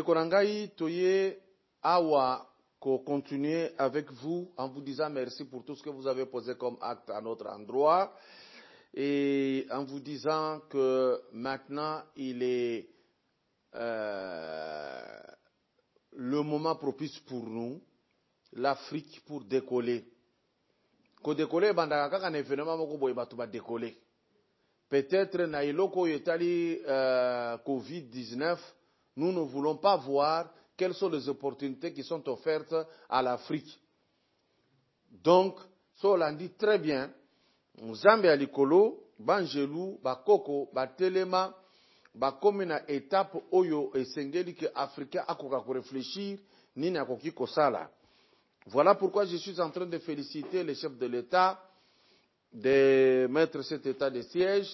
Bandeko Nangai, Toye, Awa, qu'on continue avec vous en vous disant merci pour tout ce que vous avez posé comme acte à notre endroit et en vous disant que maintenant il est le moment propice pour nous, l'Afrique, pour décoller. Ko décoller, bandaka kaka na événement moko boye batu ba décoller. Peut-être na iloko yetali Covid-19, nous ne voulons pas voir quelles sont les opportunités qui sont offertes à l'Afrique. Donc, ça on dit très bien, Zambia likolo, Banjelou, Bakoko, Batelema, Bakomi na étape oyo esengeli que Africain akoka ko réfléchir, nini akoki kosala. Voilà pourquoi je suis en train de féliciter les chefs de l'État de mettre cet état de siège,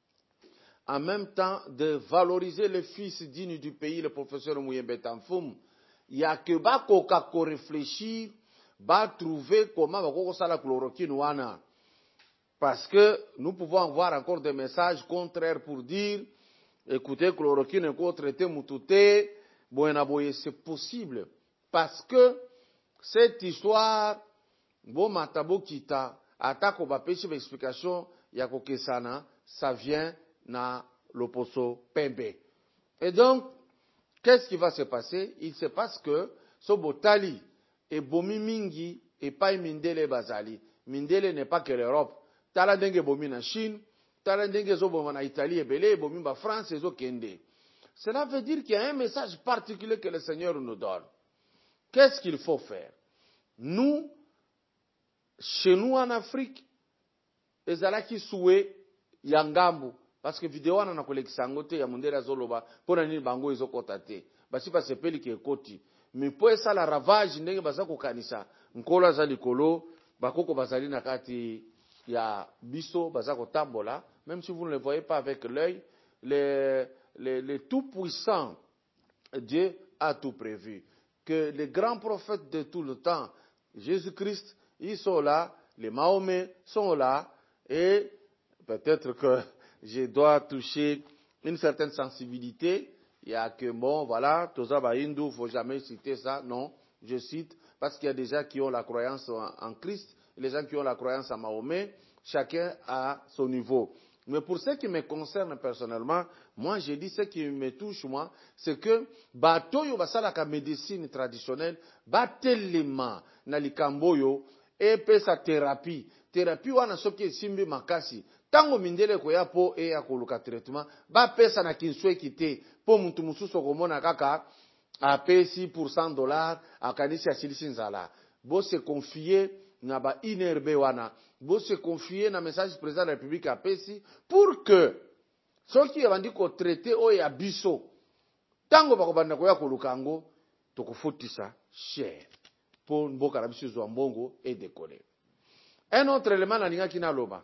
en même temps de valoriser les fils dignes du pays, le professeur Mouyembe Tamfoum. Il y a que bakoka ko réfléchir, ba trouver comment bakoko sala chloroquine wana. Parce que nous pouvons avoir encore des messages contraires pour dire, écoutez, chloroquine est quoi traité moutouté, boye, c'est possible. Parce que cette histoire, bon matabo kita, attaque au bapéchi explication, yako kesana, ça vient na l'oposo pembe. Et donc, qu'est-ce qui va se passer? Il se passe que, Sobotali, et bomi mingi, et pas Mindele bazali. Mindele n'est pas que l'Europe. Tala denge bomi na Chine, tala denge zo bomi na Italie, et belé, bomi ba France, et zo kende. Cela veut dire qu'il y a un message particulier que le Seigneur nous donne. Qu'est-ce qu'il faut faire? Nous, chez nous en Afrique, ezalaki soué yangambu, parce que vidéo na kolekisa ngote ya mundela zoloba, pona nini bango ezokota te. Basi pa sepeli ke ekoti. Mais po esa la ravage ndenge baza kokanisa, nkola za likolo, bakoko bazali na kati ya biso baza kotambola, même si vous ne le voyez pas avec l'œil, les tout-puissants, Dieu a tout prévu. Que les grands prophètes de tout le temps, Jésus-Christ, ils sont là, les Mahomet sont là, et peut-être que je dois toucher une certaine sensibilité. Il y a que, bon, voilà, Tozaba Hindu, il ne faut jamais citer ça, non, je cite, parce qu'il y a des gens qui ont la croyance en Christ, et les gens qui ont la croyance en Mahomet, chacun à son niveau. Mais pour ce qui me concerne personnellement, moi je dis ce qui me touche moi, c'est que batoyo basala ka médecine traditionnelle, batelema na likamboyo et pesa thérapie wana soki esimbi makasi. Tango mindele ko ya po e ya koluka traitement, ba pesa na kinsweki te, po muntu mususu komona kaka a paye $100, akanisi asilisi nzala. Bo se confier na ba inerbe wana. Vous se confier dans le message du président de la République à Pessi pour que ceux qui ont dit qu'on traité au yabiso, tango bakobanda koya kolukango, tokofutisa cher pour mboka na biso zwambongo et décoller. Un autre élément na linga kina loba.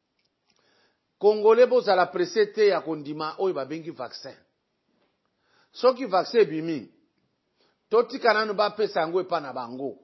Congolais bozala pressé te ya kondima oyo babengi vaccin. Soki vaccin bimi, totika nanu ba pesa yango epa na bango.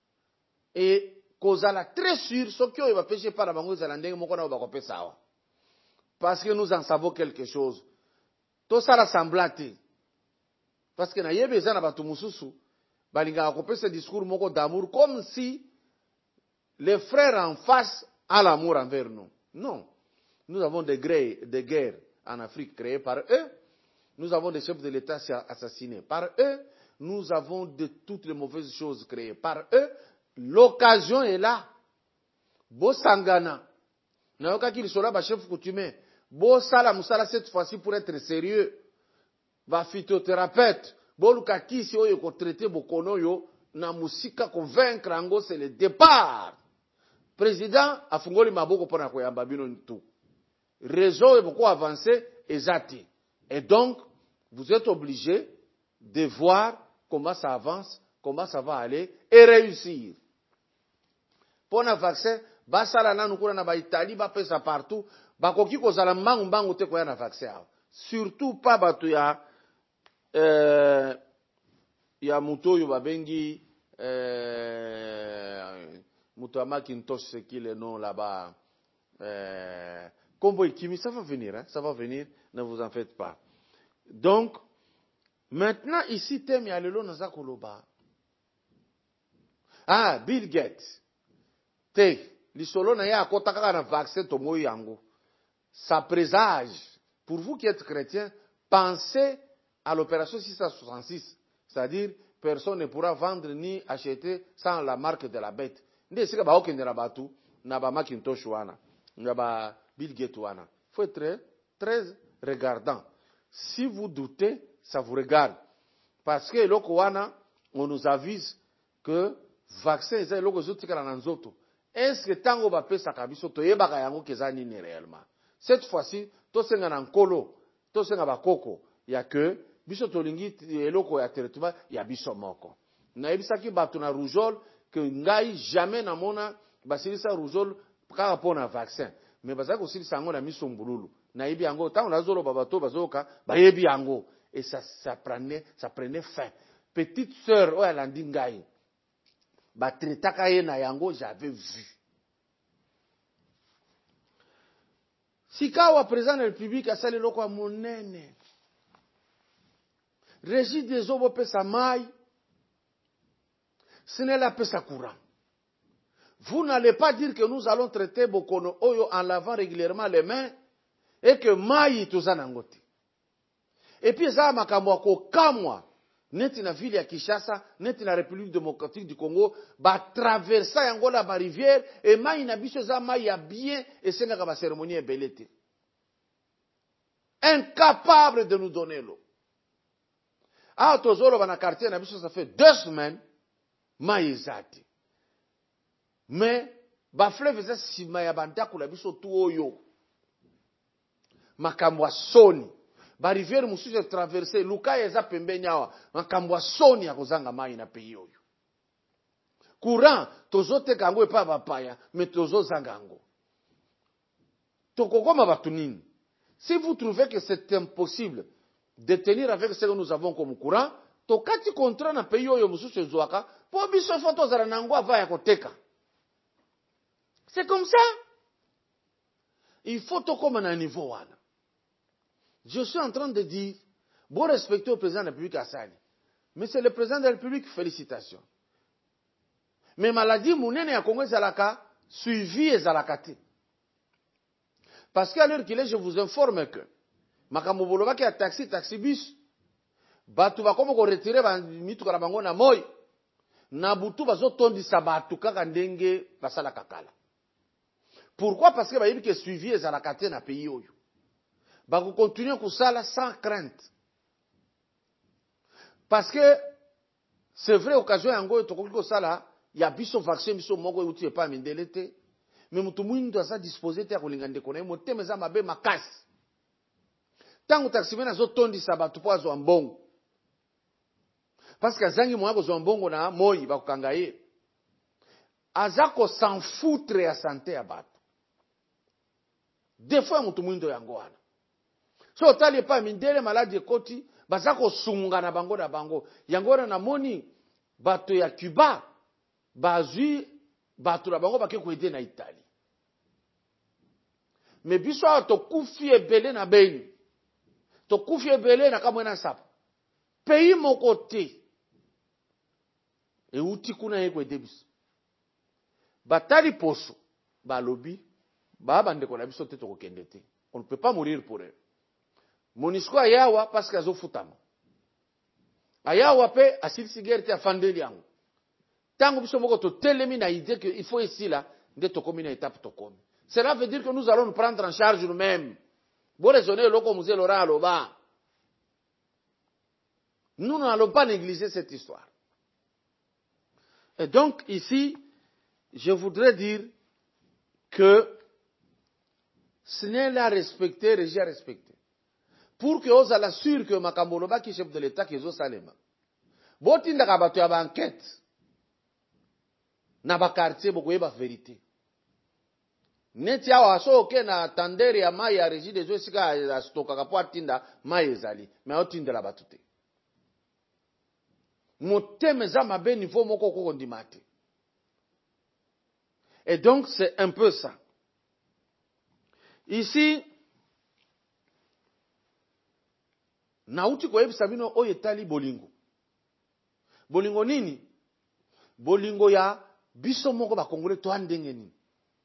Et kozala très sûr ce qui va pêcher par la bango zalandeng moko na ba kopesa awa. Parce que nous en savons quelque chose. Tout ça rassemblate. Parce que na yebe za na batu mususu balinga kopesa discours moko d'amour comme si les frères en face ont l'amour envers nous. Non. Nous avons des guerres en Afrique créées par eux. Nous avons des chefs de l'État assassinés par eux. Nous avons de toutes les mauvaises choses créées par eux. L'occasion est là. Bo sangana. Nayoka ki lisola ba chef coutumier. Bo sala musala cette fois-ci pour être sérieux. Ba phytothérapeute. Bo lukaki si oyo ko traiter bokono yo na musika convaincre ango c'est le départ. Président afungoli maboko pona koyamba bino ntu. Réseau est beaucoup avancé ezati. Et donc vous êtes obligés de voir comment ça avance, comment ça va aller et réussir. Pour un vaccin, basala nanu kuna na ba Italie ba pesa partout, ba koki kozala mbangu te koya na vaccin. Surtout pas batu ya muto yo babengi muto ya Macintosh c'est qui le nom là-bas Combo Ikimi, ça va venir, ne vous en faites pas. Donc Maintenant, ici, thème ya lelo naza koloba. Ah, Bill Gates. Te, lisolo na ya akota kaka na vaccin tomo yango. Ça présage. Pour vous qui êtes chrétiens, pensez à l'opération 666. C'est-à-dire, personne ne pourra vendre ni acheter sans la marque de la bête. Nde sika ba okende na batu, na ba Macintosh wana, na ba Bill Gates wana. Faut être très, très regardant. Si vous doutez, ça vous regarde. Parce que loko wana, on nous avise que vaccin eza loko zotikala na nzoto. Est-ce que tango ba pesa kabiso to yebaka yango keza nini réellement? Cette fois-ci, to senga na nkolo, to senga bakoko, ya que biso tolingi eloko ya traitement ya biso moko. Na ebisaki batu na rougeole que ngai jamais na mona basilisa rougeole kaka pona vaccin. Mais bazaka kosilisa yango na miso mbululu. Na yebi yango tango nazolo babato bazoka ba yebi yango et ça prenait fin. Petite sœur o alandi ngai ba traitaka ye na yango j'avais vu. Sikawa président de la République asali loko ya monene. Régis des eaux pesa mai. Ce n'est la pesa courant. Vous n'allez pas dire que nous allons traiter Bokono Oyo en lavant régulièrement les mains et que mai tozanangote. Et puis ça makamwa ko kamwa neti na ville ya Kinshasa, neti na République démocratique du Congo, ba traverser yango la ba rivière et mai na biso za mai ya bien et senga ba cérémonie ebelete. Incapable de nous donner l'eau. Ah tozolo ba na quartier na biso ça fait 2 semaines mai ezati. Mais ba fleuve eza sima ya bandako la biso tu oyo. Makamwa soni. Ba rivière mususu traverser luka eza pembeni awa makambo soni ya kozanga mai na pays oyo. Courant tozoteka ngo epa bapaya mais tozozanga ngo. Tokokoma batu nini? Si vous trouvez que c'est impossible de tenir avec ce que nous avons comme courant, tokati contrat na pays oyo mususu ezwaka po biso fo tozala nango ava ya koteka. C'est comme ça. Il faut tokoma na niveau wana. Je suis en train de dire, bon respecter au président de la République Assali. Mais c'est le président de la République, félicitations. Mais maladie, mounene ya Congo ezalaka, suivi ezalakate. Parce qu'à l'heure qu'il est, je vous informe que, makambo bolobaki ya taxi bus, batu bakomo ko retirer ba mitu kala bango na moy, na butu bazo tondisa batu kaka ndenge basala kakala. Pourquoi? Parce que ba yebi que suivi ezalakate na pays oyo. Va continuer kusala sans crainte. Parce que c'est vrai occasion yango to ko sala ya biso vaccin biso moko uti epa mindelete mais mutu mwindu asa disposer te kolinga ndeko na mo temeza mabe makasi. Tango taximena zo tondisa batu po azo mbongo. Parce que zangi mo azo mbongo na moyi ba kokanga ye. Azako s'en foutre ya santé ya batu. Des fois mutu mwindu yango wana. So tali pa mindele maladi ekoti bazako sunga na bango yango na moni bato ya Cuba bazui bato na bango bake koede na Italie. Mais biso to kufi ebele na beni to kufi ebele na kamwena sapo pays moko te e uti kuna ye koede biso batali poso balobi baba ndeko na biso te to kokende te. On ne peut pas mourir pour eux. Monisco ayawa parce que azofutama. Ayawa pe asilisi guerre te afandeli yango. Tango biso moko to telemi na idée que il faut ici là nde tokomi na étape tokomi. Cela veut dire que nous allons nous prendre en charge nous-mêmes. Bon raisonner loko musée Laurent aloba. Nous n'allons pas négliger cette histoire. Et donc ici, je voudrais dire que ce n'est la respecter, régie à respecter. Pour que vous allez sûr que makambo qui chef de l'État qui est au Salema. Botinda kabato ya ba enquête. Na ba quartier bokoye ba vérité. Neti awa so ke na tandere ya mai ya régie des eaux sika ya stoka kapo atinda mai ezali. Mais otinda la batute. Moteme za mabe niveau moko ko ndimate. Et donc c'est un peu ça. Ici nauti koyebisa bino oyo etali bolingo. Bolingo nini? Bolingo ya biso moko ba Congolais to ndenge nini.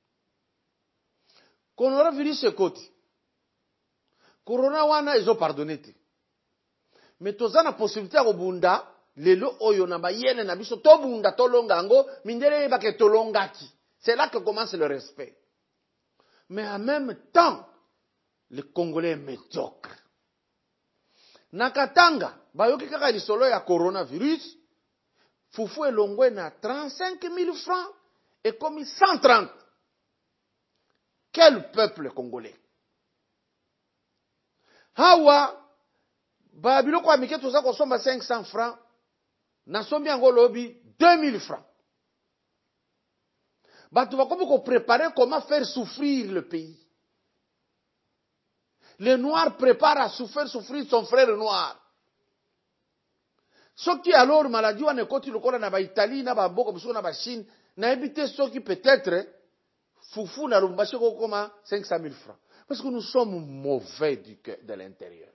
Coronavirus ekoti. Corona wana ezo pardonner te. Mais tozana possibilité ya kobunda lelo oyo na bayele na biso to bunda to longango mindele ba ke tolongaki. C'est là que commence le respect. Mais en même temps, le Congolais est médiocre. Nakatanga, bayoki kaka lisolo ya coronavirus, fufu elongwe na 35 000 francs et comme 130. Quel peuple congolais? Hawa, ba biloko amike toza kosomba 500 francs, na sombi yango lobi 2000 francs. Batu bakomi ko préparer comment faire souffrir le pays. Le noir prépare à souffrir son frère noir. Ce qui alors maladie wana ekoti lokola na ba Italie na ba mboka biso na ba Chine na éviter ce qui peut-être fufu na Lubumbashi ko koma 500 000 francs. Parce que nous sommes mauvais du cœur de l'intérieur.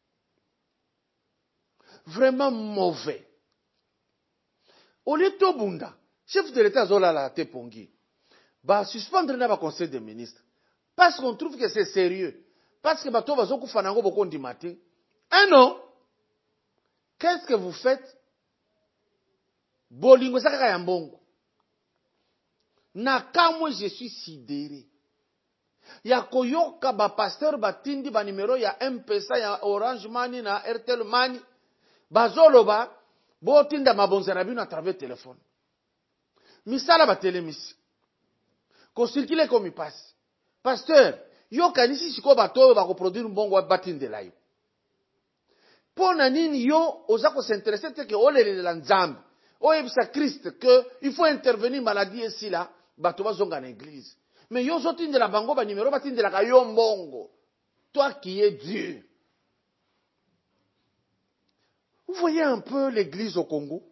Vraiment mauvais. Oleto Bunda, chef de l'État zola la te pongi. Ba suspendre na ba conseil des ministres. Parce qu'on trouve que c'est sérieux. Parce que bato bazo kufanango boko ndimate. Ah non. Qu'est-ce que vous faites? Bolingo sakaka ya mbongo. Na kamwe je suis sidéré. Ya koyoka ba pasteur batindi ba numéro ya M-Pesa ya Orange Money na Airtel Money. Bazoloba botinda mabonzera bino à travers téléphone. Misala ba telemisi. Ko circule comme il passe. Pasteur, yo kanisi siko bato ba ko produire mbongo batindela yo. Pona nini yo oza ko s'intéresser te ke olele la nzambe. Oyebisa Christ que il faut intervenir maladie ici là, bato bazonga na église. Mais yo zotindela bango ba numéro batindela ka yo mbongo. Toi qui es Dieu. Vous voyez un peu l'église au Congo?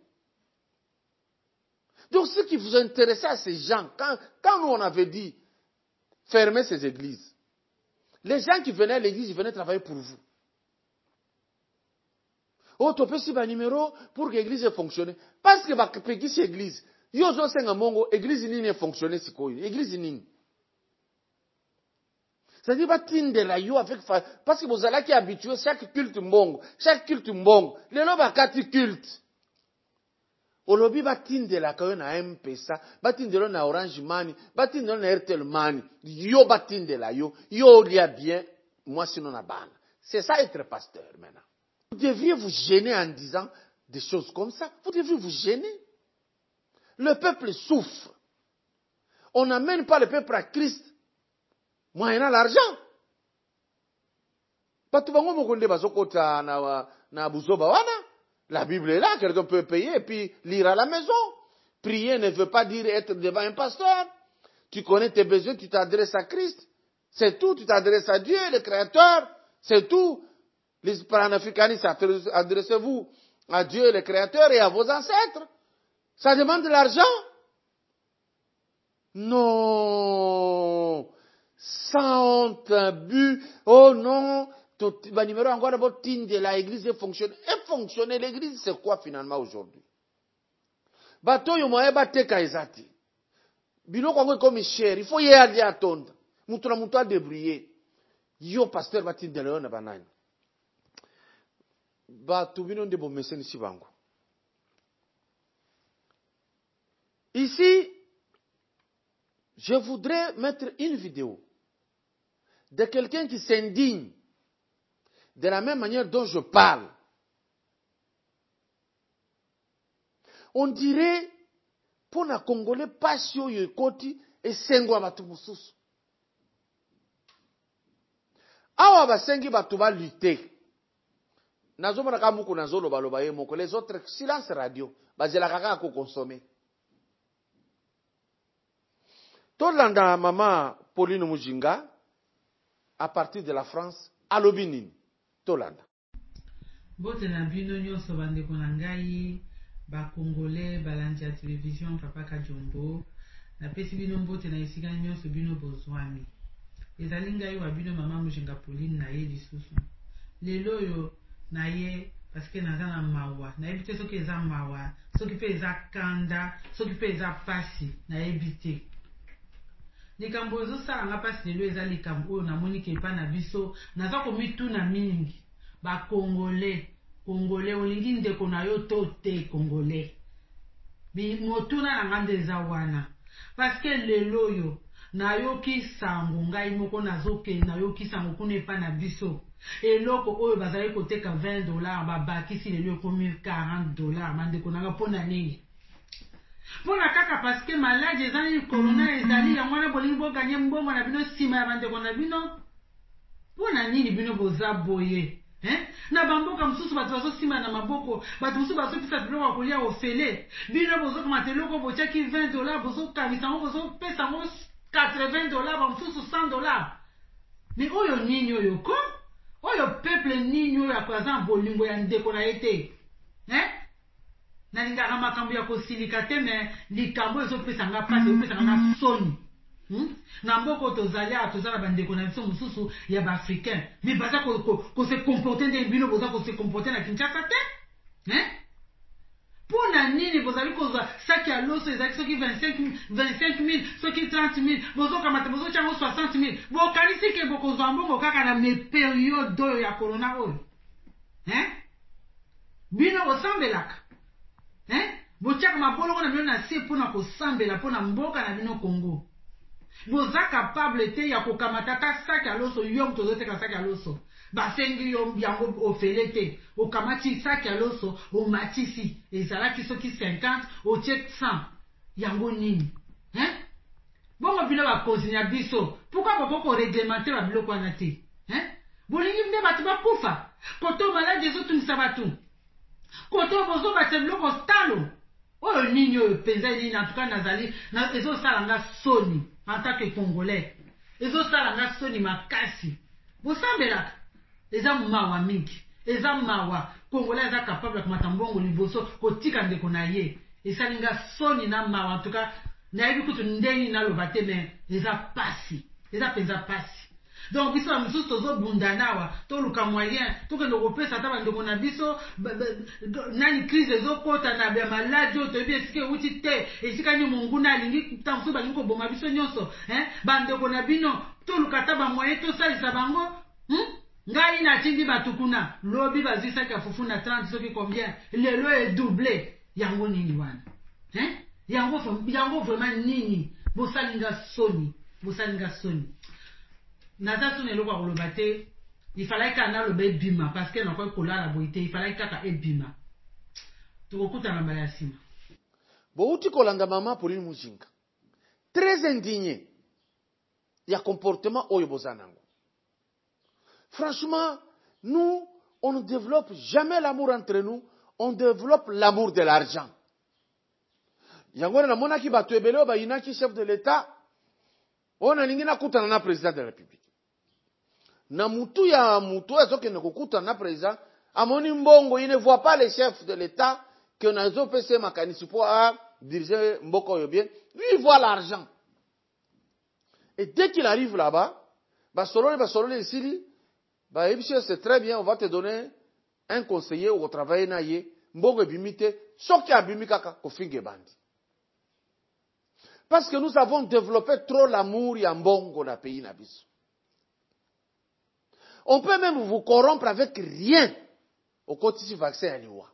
Donc ce qui vous intéressait à ces gens, quand nous on avait dit fermer ces églises, les gens qui venaient à l'église, ils venaient travailler pour vous. Oh, tu peux si un numéro pour que l'église fonctionne. Parce que bah, peki si église, yo zo senga mongo, église nini fonctionne si quoi? Église nini. C'est-à-dire bah tinde la yo avec parce que vous allez qui habitué chaque culte mbongo, les lois bah kati culte. Olobi batinde la kayo na M-Pesa, batinde lo na Orange Money, batinde lo na Airtel Money, yo batinde la yo lia bien, moi sinon na bana. C'est ça être pasteur maintenant. Vous devriez vous gêner en disant des choses comme ça. Vous devriez vous gêner. Le peuple souffre. On n'amène pas le peuple à Christ moyennant l'argent. Batu bango mokonde bazokota na buzoba wana. La Bible est là, quelqu'un peut payer et puis lire à la maison. Prier ne veut pas dire être devant un pasteur. Tu connais tes besoins, tu t'adresses à Christ. C'est tout, tu t'adresses à Dieu, le Créateur. C'est tout. Les panafricanistes, adressez-vous à Dieu, le Créateur, et à vos ancêtres. Ça demande de l'argent. Non. Sans honte, but. Oh non. Ba numéro encore d'abord de la église fonctionne. Et fonctionner l'église, c'est quoi finalement aujourd'hui? Bato yo moye bateka ezati. Bino kwa comme cher, il faut y aller attendre. Mutu na mutu a débrouiller. Yo pasteur batinde leo na banani. Bato bino ndebo meseni si bango. Ici, je voudrais mettre une vidéo de quelqu'un qui s'indigne de la même manière dont je parle. On dirait, pour na Congolais, passion yekoti et sengwa batu mususu. Awa basengi batu ba lutter. Nazomo na kamuku nazolo baloba ye moko. Les autres, silence radio. Bazela kaka ko consommer. Tolanda maman Pauline Mujinga, à partir de la France, à Lobinine. Tolanda. Bote na bino nyonso bandeko na ngai ba Congolais balandi ya télévision Papa Kajombo na pesi bino mbote na esika nyonso bino bozwami. Ezali ngai wa bino mama Mujinga Pauline na ye lisusu. Lelo yo na ye parce que naza na mawa nayebi te soki eza mawa soki mpe eza kanda soki mpe eza pasi nayebi te likambo ezosalanga mpasi lelo eza likambo oyo namoni ke epa na biso naza komituna mingi bakongole kongole olingi ndeko na yo to te kongole motuna na nga nde eza wana parceke lelo oyo nayoki sango ngai moko nayoki sango kuna epa na biso eloko oyo bazali koteka $20 babakisi lelo ekomi $40 bandeko nanga mpona nini mpona kaka parceke maladi ezali corona ezali yango wana bolingi boganye mbongo na bino nsima ya bandeko na bino mpona nini bino boza boye na bamboka mosusu bato bazosima na maboko bato mosusu bazopesa biloko ya kolia ofele bino bozokamata eloko botiaki $20 bozokabisa yango bozopesa yango $80 bamosusu $100 me oyo nini oyo ko oyo peuple nini oyo aza bolingo ya ndeko na ye te nalingaka makambo ya kosilika te me likambo ezopesanga mpasi ezopesanga na soni na mboka tozali awa toza na bandeko na biso mosusu ya baafricain me baza kose komporte nde bino boza kose komporte na Kinshasa te mpo na nini bozali kozwa saki ya loso ezali soki 25 000 soki 30 000 bozokamata bozotyango 60 000 bokanisi ke bokozwa mbongo kaka na meperiode oyo ya korona oyo bino bosambelaka botiaka maboloko na bino na se mpona kosambela mpona mboka na bino Congo boza capable te ya kokamata ta saki ya loso yo moto ozoteka saki ya loso basengi yo yango ofele te okamati saki ya loso omatisi ezalaki soki 50 otie 100 yango nini bongo bino bakonzi na biso pourkui boko koreglemente babiloko wana te bolingi nde bato bakufa koto maladi ezotungisa bato koto bozobatisa biloko talo oyo nini oyo mpenza nini antuka nazali ezosalanga soni en tant que congolais ezosalanga soni makasi bosambelaka eza mawa mingi eza mawa congolais eza capable akomata mbongo liboso kotika ndeko na ye esalinga soni na mawa antuka nayebi kutu ndenge naloba te me eza pasi eza mpenza pasi donc biso ya mosusu tozobundana awa toluka moyen tokende kopesa ata bandeko na biso nani crise ezokota na ya maladi oyo toyebi esika ewuti te esika nini monguna alingi ta mosusu balingi koboma biso nyonso bandeko na bino toluka ata bamoyen tosalisa bango ngai natindi bato kuna lobi bazwisaki ya fufu na 30 soki combien lelo edouble yango nini wana yango vraiment nini bosalinga soni naza soni eloko ya koloba te ifalaki kaka naloba ebima parceke nakoki kolala boye te ifalaki kaka ebima tokokutana mbala ya nsima bouti kolanda mama Pauline Mujinga très indigné ya comportement oyo boza nango. Franchement, nous on ne développe jamais l'amour entre nous, on développe l'amour de l'argent. Yango na monaki bato ebele ba inaki chef de l'état on alingi na kutana na président de la République. Na mutu ya mutu azokende kokutana na président amoni mbongo, il ne voit pas le chef de l'état que nazo pese makanisi po a diriger mboko yo bien, lui il voit l'argent. Et dès qu'il arrive là-bas, basolole ici, c'est très bien, on va te donner un conseiller au travail na ye, mbongo ebimite, soki abimika ko finge bandi. Parce que nous avons développé trop l'amour ya mbongo na pays na biso. On peut même vous corrompre avec rien au quotidien vaccin à l'Iwa.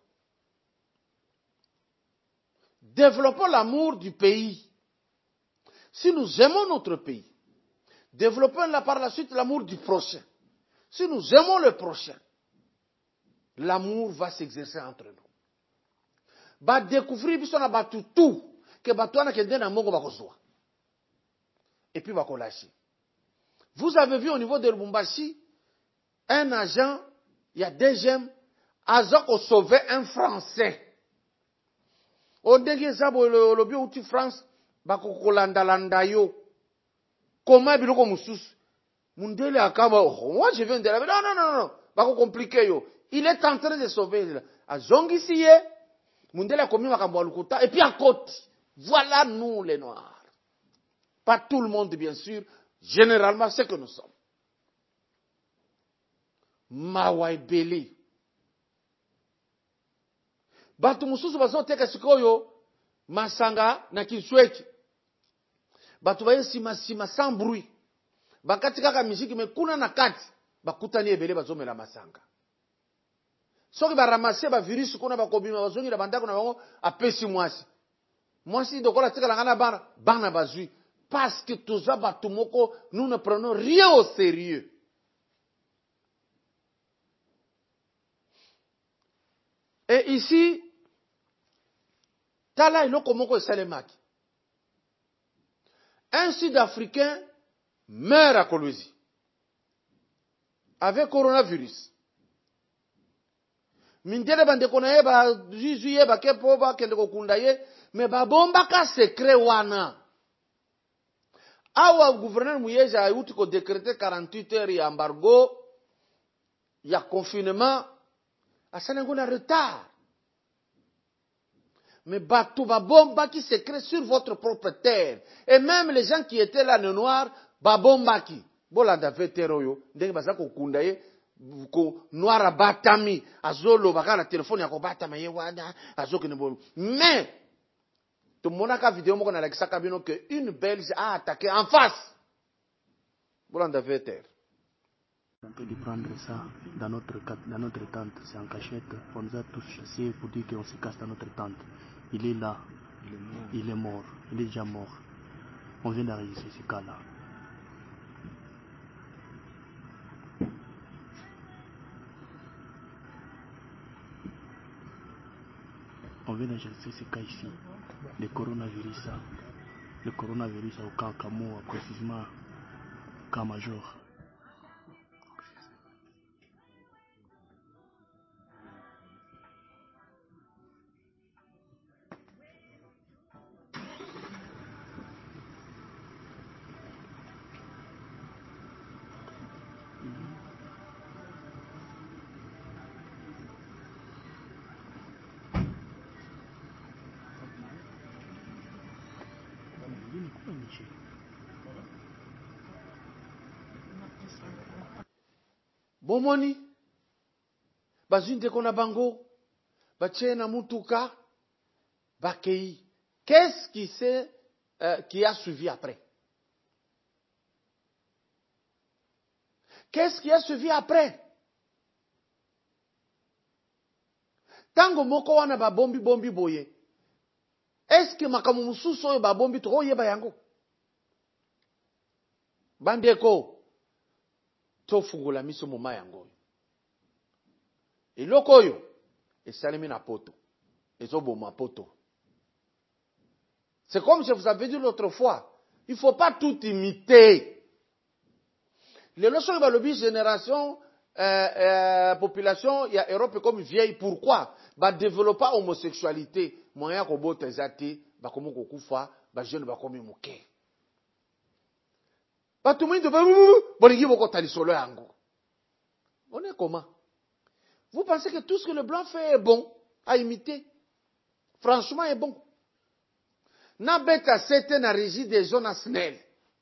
Développons l'amour du pays. Si nous aimons notre pays, développons par la suite l'amour du prochain. Si nous aimons le prochain, l'amour va s'exercer entre nous. Ba découvrir biso na batutu que batwana kende na mongo bakozwa. Et puis bakolashi. Vous avez vu au niveau de Lubumbashi un agent, il y a DGM, azako sauver un Français. O ndenge zabo le bio uti France bakokolanda landa yo. Comment biloko mususu? Mundele akaba, moi je viens de la non, bako compliqué yo. Il est en train de sauver a zongisiye, mundele akomi makambo alukuta et puis à côté. Voilà nous les noirs. Pas tout le monde bien sûr, généralement c'est que nous sommes. Mawa ebele, Batu mususu bazoteka sikoyo masanga na kisweki. Batu baye sima sans bruit. Bakati kaka miziki mekuna na kati bakutani ebele bazomela masanga. Soki ba ramasser ba virus kona bakobima bazongi na bandako na bango apesi mwasi. Mwasi dokola tikala ngana bana bazui parce que toza batu moko nous ne prenons rien au sérieux. Et ici tala iloko moko esalemaki. Un Sud-Africain meurt à Kolwezi avec coronavirus. Mindele bandeko na ye ba juju ye ba kepo ba kende kokunda ye me ba bomba ka secret wana. Awa gouverneur Mouyeja a eu ko décréter 48 heures ya embargo ya confinement a Sénégal en retard. Mais bateau ba bomba qui secret sur votre propre terre et même les gens qui étaient là le noir ba bomba qui bolanda veteroyo ndenge baza kokunda ye ko noir batami azolo bakana téléphone ya ko batama ye wana azoke ne bon mais tout le monde a vidéo moko na Alexa Kabino que une Belge a attaqué en face bolanda veter. On peut lui prendre ça dans notre tente, c'est en cachette. On nous a tous chassés pour dire qu'on se cache dans notre tente. Il est là, il est mort, il est déjà mort. On vient d'arriver ce cas-là. On vient d'enregistrer ce cas ici, le coronavirus au camp Camus, précisément au camp Major. Bomoni bazinde kona bango bachena mutuka bakei. Qu'est-ce qui a suivi après? Qu'est-ce qui a suivi après? Tango moko wana ba bombi boye. Est-ce que makamu mususu oyo ba bombi to yeba yango? Bandeko tofungula miso moma yango. Eloko oyo esalemi na poto. Ezoboma poto. C'est comme je vous avais dit l'autre fois, il faut pas tout imiter. Les leçons de la génération population il y a Europe comme vieille, pourquoi? Ba développer homosexualité, moyen ko bota ezati, ba komo ko kufa, ba jeune ba komi moke. Ba tout monde ba bolingi boko tali solo yango. On est comment? Vous pensez que tout ce que le blanc fait est bon à imiter? Franchement est bon. Na beta sete na régie des zones snell.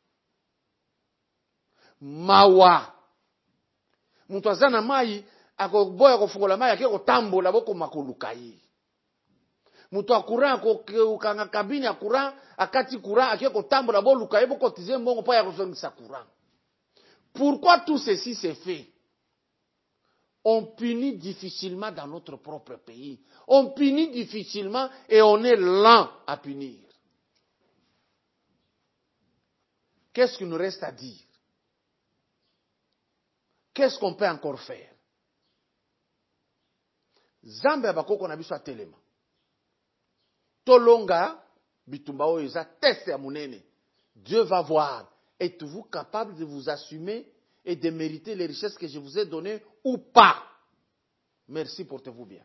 Mawa. Mutu aza na mai akoboya kofungola mai akeko tambola boko makoluka yi. Mutu akura akokanga kabine akura akati kura akeko tambola boluka yi boko tize mbongo pa ya kozongisa kura. Pourquoi tout ceci s'est fait? On punit difficilement dans notre propre pays. On punit difficilement et on est lent à punir. Qu'est-ce qu'il nous reste à dire? Qu'est-ce qu'on peut encore faire? Zambe abakoko na biso atelema. Tolonga bitumba oyo eza test ya munene. Dieu va voir. Êtes-vous capable de vous assumer et de mériter les richesses que je vous ai données ou pas? Merci, portez-vous bien.